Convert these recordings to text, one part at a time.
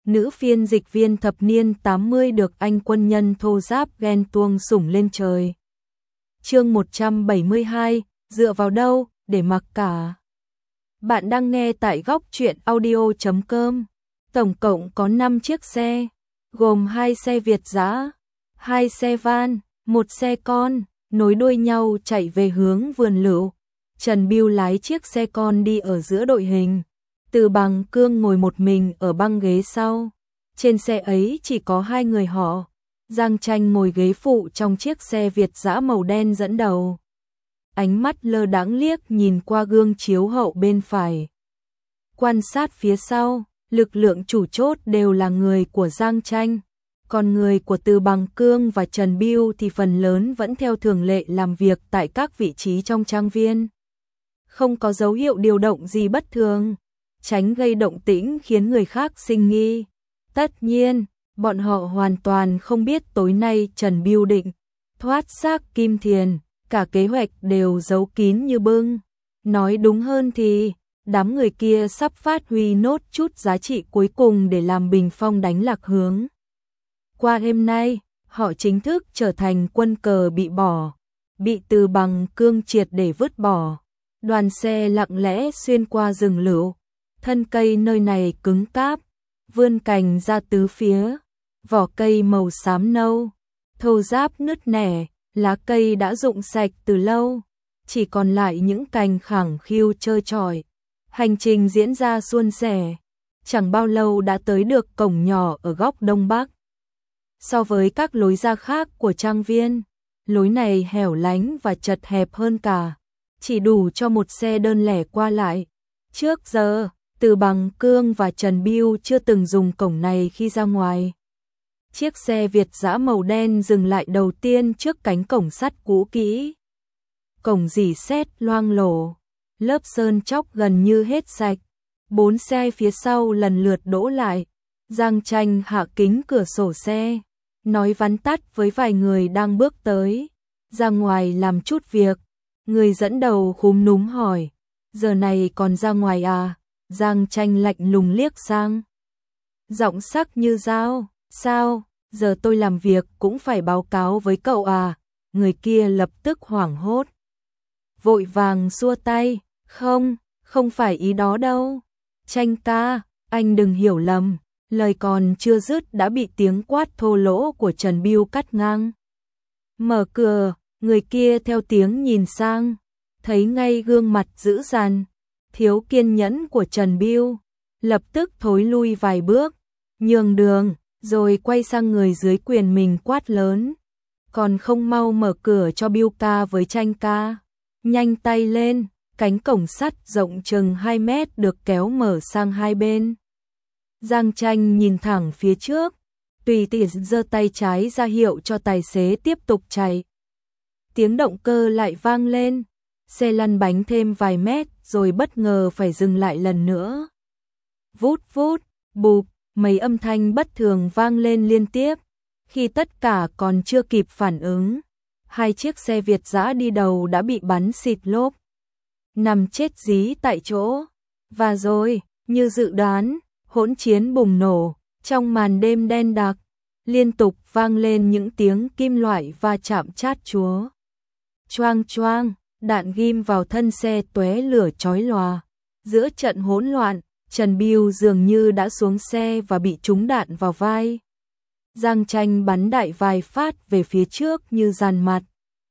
nữ phiên dịch viên thập niên 80 được anh quân nhân thô giáp ghen tuông sủng lên trời. Chương 172, dựa vào đâu để mặc cả. Bạn đang nghe tại góc truyện audio.com. Tổng cộng có 5 chiếc xe, gồm 2 xe Việt dã, 2 xe van, 1 xe con, nối đuôi nhau chạy về hướng vườn lựu. Trần Bưu lái chiếc xe con đi ở giữa đội hình. Từ Bằng Cương ngồi một mình ở băng ghế sau. Trên xe ấy chỉ có 2 người họ. Giang Tranh ngồi ghế phụ trong chiếc xe Việt dã màu đen dẫn đầu. Ánh mắt lơ đãng liếc nhìn qua gương chiếu hậu bên phải. Quan sát phía sau, lực lượng chủ chốt đều là người của Giang Tranh. Còn người của Từ Bằng Cương và Trần Bưu thì phần lớn vẫn theo thường lệ làm việc tại các vị trí trong trang viên. Không có dấu hiệu điều động gì bất thường, tránh gây động tĩnh khiến người khác sinh nghi. Tất nhiên, bọn họ hoàn toàn không biết tối nay Trần Bưu định thoát xác Kim Thiền, cả kế hoạch đều giấu kín như bưng. Nói đúng hơn thì, đám người kia sắp phát huy nốt chút giá trị cuối cùng để làm bình phong đánh lạc hướng. Qua đêm nay, họ chính thức trở thành quân cờ bị bỏ, bị Từ Bằng Cương triệt để vứt bỏ. Đoàn xe lặng lẽ xuyên qua rừng lựu, thân cây nơi này cứng cáp, vươn cành ra tứ phía, vỏ cây màu xám nâu, thô ráp nứt nẻ, lá cây đã rụng sạch từ lâu, chỉ còn lại những cành khẳng khiu trơ trọi. Hành trình diễn ra suôn sẻ, chẳng bao lâu đã tới được cổng nhỏ ở góc đông bắc. So với các lối ra khác của trang viên, lối này hẻo lánh và chật hẹp hơn cả, chỉ đủ cho một xe đơn lẻ qua lại. Trước giờ, Từ Bằng Cương và Trần Bưu chưa từng dùng cổng này khi ra ngoài. Chiếc xe Việt dã màu đen dừng lại đầu tiên trước cánh cổng sắt cũ kỹ. Cổng rỉ sét loang lổ, lớp sơn chóc gần như hết sạch. 4 xe phía sau lần lượt đỗ lại. Giang Tranh hạ kính cửa sổ xe, nói vắn tắt với vài người đang bước tới. Ra ngoài làm chút việc. Người dẫn đầu khúm núm hỏi, giờ này còn ra ngoài à? Giang Tranh lạnh lùng liếc sang. Giọng sắc như dao, sao, giờ tôi làm việc cũng phải báo cáo với cậu à? Người kia lập tức hoảng hốt. Vội vàng xua tay, không phải ý đó đâu. Tranh ca, anh đừng hiểu lầm. Lời còn chưa dứt đã bị tiếng quát thô lỗ của Trần Bưu cắt ngang. Mở cửa. Người kia theo tiếng nhìn sang, thấy ngay gương mặt dữ dằn, thiếu kiên nhẫn của Trần Bưu, lập tức thối lui vài bước, nhường đường, rồi quay sang người dưới quyền mình quát lớn. Còn không mau mở cửa cho Bưu ca với Tranh ca. Nhanh tay lên, cánh cổng sắt rộng chừng 2 mét được kéo mở sang hai bên. Giang Tranh nhìn thẳng phía trước, tùy tiện giơ tay trái ra hiệu cho tài xế tiếp tục chạy. Tiếng động cơ lại vang lên, xe lăn bánh thêm vài mét rồi bất ngờ phải dừng lại lần nữa. Vút vút, bụp, mấy âm thanh bất thường vang lên liên tiếp. Khi tất cả còn chưa kịp phản ứng, 2 chiếc xe Việt dã đi đầu đã bị bắn xịt lốp, nằm chết dí tại chỗ. Và rồi, như dự đoán, hỗn chiến bùng nổ, trong màn đêm đen đặc, liên tục vang lên những tiếng kim loại va chạm chát chúa. Choang choang, đạn ghim vào thân xe tóe lửa chói lòa. Giữa trận hỗn loạn, Trần Bưu dường như đã xuống xe và bị trúng đạn vào vai. Giang Tranh bắn đại vài phát về phía trước như dàn mặt,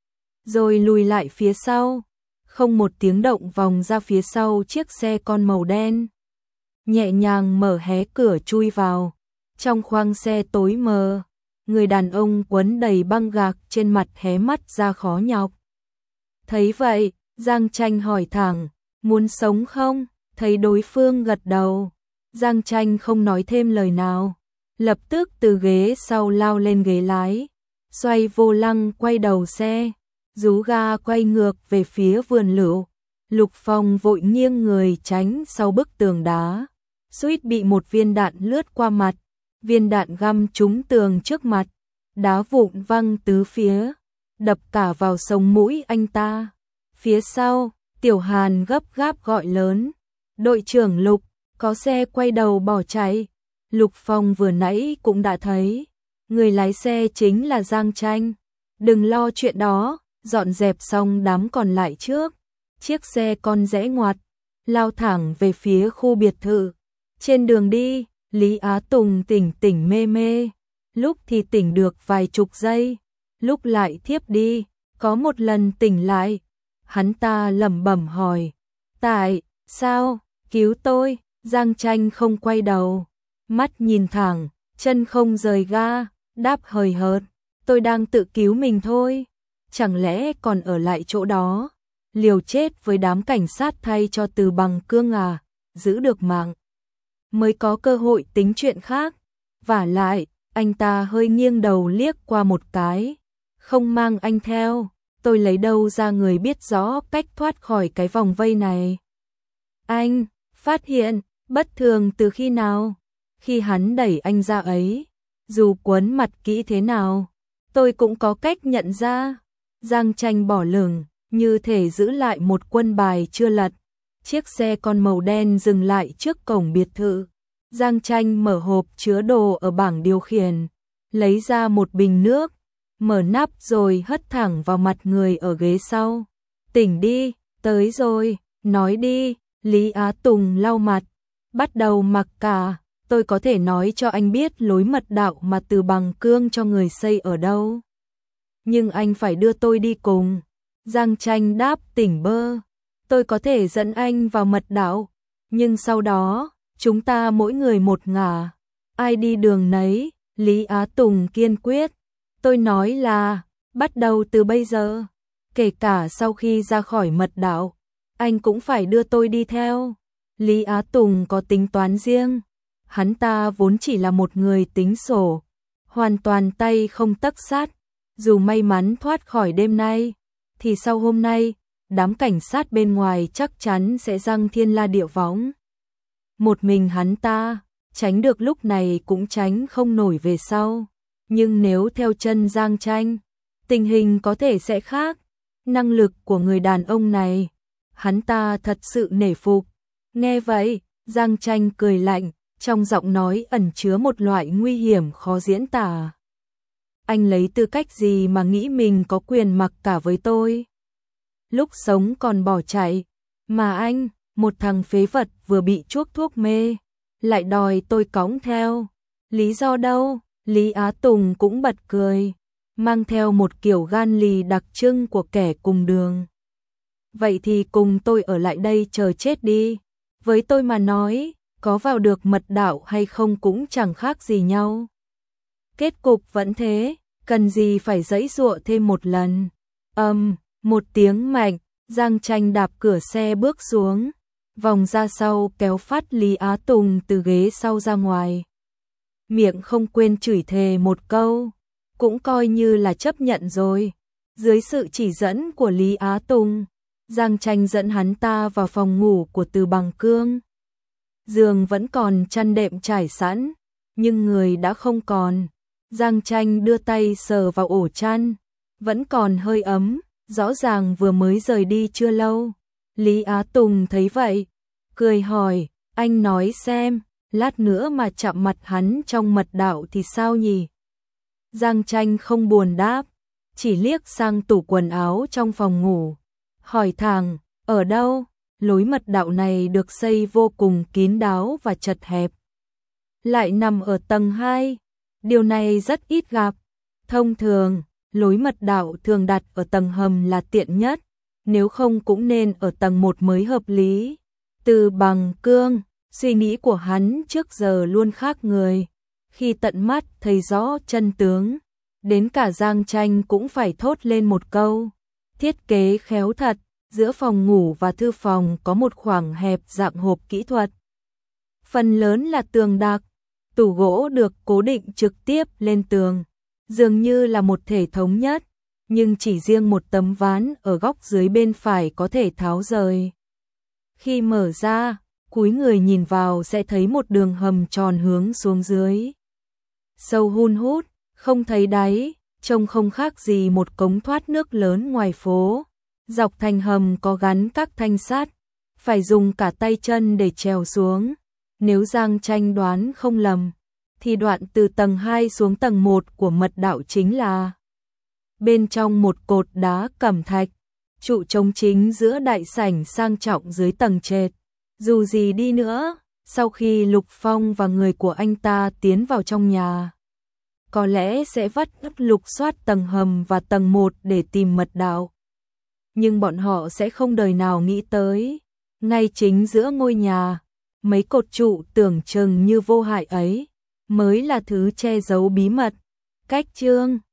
rồi lùi lại phía sau, không một tiếng động vòng ra phía sau chiếc xe con màu đen. Nhẹ nhàng mở hé cửa chui vào. Trong khoang xe tối mờ, người đàn ông quấn đầy băng gạc trên mặt hé mắt ra khó nhọc. Thấy vậy, Giang Tranh hỏi thẳng, muốn sống không? Thấy đối phương gật đầu, Giang Tranh không nói thêm lời nào, lập tức từ ghế sau lao lên ghế lái, xoay vô lăng quay đầu xe, rú ga quay ngược về phía vườn lựu. Lục Phong vội nghiêng người tránh sau bức tường đá, suýt bị một viên đạn lướt qua mặt, viên đạn găm trúng tường trước mặt, đá vụn văng tứ phía, đập cả vào sống mũi anh ta. Phía sau, Tiểu Hàn gấp gáp gọi lớn, đội trưởng Lục, có xe quay đầu bỏ chạy. Lục Phong vừa nãy cũng đã thấy, người lái xe chính là Giang Tranh. Đừng lo chuyện đó, dọn dẹp xong đám còn lại trước. Chiếc xe con rẽ ngoặt, lao thẳng về phía khu biệt thự. Trên đường đi, Lý Á Tùng tỉnh tỉnh mê mê, lúc thì tỉnh được vài chục giây, lúc lại thiếp đi. Có một lần tỉnh lại, hắn ta lẩm bẩm hỏi, tại sao, cứu tôi. Giang Tranh không quay đầu, mắt nhìn thẳng, chân không rời ga, đáp hời hợt, tôi đang tự cứu mình thôi. Chẳng lẽ còn ở lại chỗ đó, liều chết với đám cảnh sát thay cho Từ Bằng Cương à? Giữ được mạng mới có cơ hội tính chuyện khác. Vả lại, anh ta hơi nghiêng đầu liếc qua một cái, không mang anh theo, tôi lấy đâu ra người biết rõ cách thoát khỏi cái vòng vây này. Anh phát hiện bất thường từ khi nào? Khi hắn đẩy anh ra ấy, dù quấn mặt kỹ thế nào, tôi cũng có cách nhận ra. Giang Tranh bỏ lửng, như thể giữ lại một quân bài chưa lật. Chiếc xe con màu đen dừng lại trước cổng biệt thự. Giang Tranh mở hộp chứa đồ ở bảng điều khiển, lấy ra một bình nước, mở nắp rồi hất thẳng vào mặt người ở ghế sau. Tỉnh đi, tới rồi, nói đi. Lý Á Tùng lau mặt, bắt đầu mặc cả. Tôi có thể nói cho anh biết lối mật đạo mà Từ Bằng Cương cho người xây ở đâu, nhưng anh phải đưa tôi đi cùng. Giang Tranh đáp tỉnh bơ, tôi có thể dẫn anh vào mật đạo, nhưng sau đó chúng ta mỗi người một ngả, ai đi đường nấy. Lý Á Tùng kiên quyết, tôi nói là bắt đầu từ bây giờ, kể cả sau khi ra khỏi mật đạo, anh cũng phải đưa tôi đi theo. Lý Á Tùng có tính toán riêng, hắn ta vốn chỉ là một người tính sổ, hoàn toàn tay không tấc sắt. Dù may mắn thoát khỏi đêm nay, thì sau hôm nay, đám cảnh sát bên ngoài chắc chắn sẽ giăng thiên la địa võng. Một mình hắn ta, tránh được lúc này cũng tránh không nổi về sau. Nhưng nếu theo chân Giang Tranh, tình hình có thể sẽ khác. Năng lực của người đàn ông này, hắn ta thật sự nể phục. Nghe vậy, Giang Tranh cười lạnh, trong giọng nói ẩn chứa một loại nguy hiểm khó diễn tả. Anh lấy tư cách gì mà nghĩ mình có quyền mặc cả với tôi? Lúc sống còn bỏ chạy, mà anh, một thằng phế vật vừa bị chuốc thuốc mê, lại đòi tôi cõng theo. Lý do đâu? Lý Á Tùng cũng bật cười, mang theo một kiểu gan lì đặc trưng của kẻ cùng đường. Vậy thì cùng tôi ở lại đây chờ chết đi. Với tôi mà nói, có vào được mật đạo hay không cũng chẳng khác gì nhau. Kết cục vẫn thế, cần gì phải giãy giụa thêm một lần. Một tiếng mạnh, Giang Tranh đạp cửa xe bước xuống, vòng ra sau kéo phát Lý Á Tùng từ ghế sau ra ngoài. Miệng không quên chửi thề một câu, cũng coi như là chấp nhận rồi. Dưới sự chỉ dẫn của Lý Á Tùng, Giang Tranh dẫn hắn ta vào phòng ngủ của Từ Bằng Cương. Giường vẫn còn chăn đệm trải sẵn, nhưng người đã không còn. Giang Tranh đưa tay sờ vào ổ chăn, vẫn còn hơi ấm, rõ ràng vừa mới rời đi chưa lâu. Lý Á Tùng thấy vậy, cười hỏi, anh nói xem, lát nữa mà chạm mặt hắn trong mật đạo thì sao nhỉ? Giang Tranh không buồn đáp, chỉ liếc sang tủ quần áo trong phòng ngủ, hỏi thẳng, ở đâu? Lối mật đạo này được xây vô cùng kín đáo và chật hẹp, lại nằm ở tầng 2. Điều này rất ít gặp. Thông thường, lối mật đạo thường đặt ở tầng hầm là tiện nhất, nếu không cũng nên ở tầng 1 mới hợp lý. Từ Bằng Cương, suy nghĩ của hắn trước giờ luôn khác người. Khi tận mắt thấy rõ chân tướng, đến cả Giang Tranh cũng phải thốt lên một câu. Thiết kế khéo thật, giữa phòng ngủ và thư phòng có một khoảng hẹp dạng hộp kỹ thuật. Phần lớn là tường đặc, tủ gỗ được cố định trực tiếp lên tường, dường như là một thể thống nhất, nhưng chỉ riêng một tấm ván ở góc dưới bên phải có thể tháo rời. Khi mở ra, cúi người nhìn vào sẽ thấy một đường hầm tròn hướng xuống dưới. Sâu hun hút, không thấy đáy, trông không khác gì một cống thoát nước lớn ngoài phố. Dọc thành hầm có gắn các thanh sắt, phải dùng cả tay chân để trèo xuống. Nếu Giang Tranh đoán không lầm, thì đoạn từ tầng 2 xuống tầng 1 của mật đạo chính là bên trong một cột đá cẩm thạch, trụ trống chính giữa đại sảnh sang trọng dưới tầng trệt. Dù gì đi nữa, sau khi Lục Phong và người của anh ta tiến vào trong nhà, có lẽ sẽ vắt ấp lục soát tầng hầm và tầng 1 để tìm mật đạo. Nhưng bọn họ sẽ không đời nào nghĩ tới, ngay chính giữa ngôi nhà, mấy cột trụ tưởng chừng như vô hại ấy, mới là thứ che giấu bí mật. Cách chương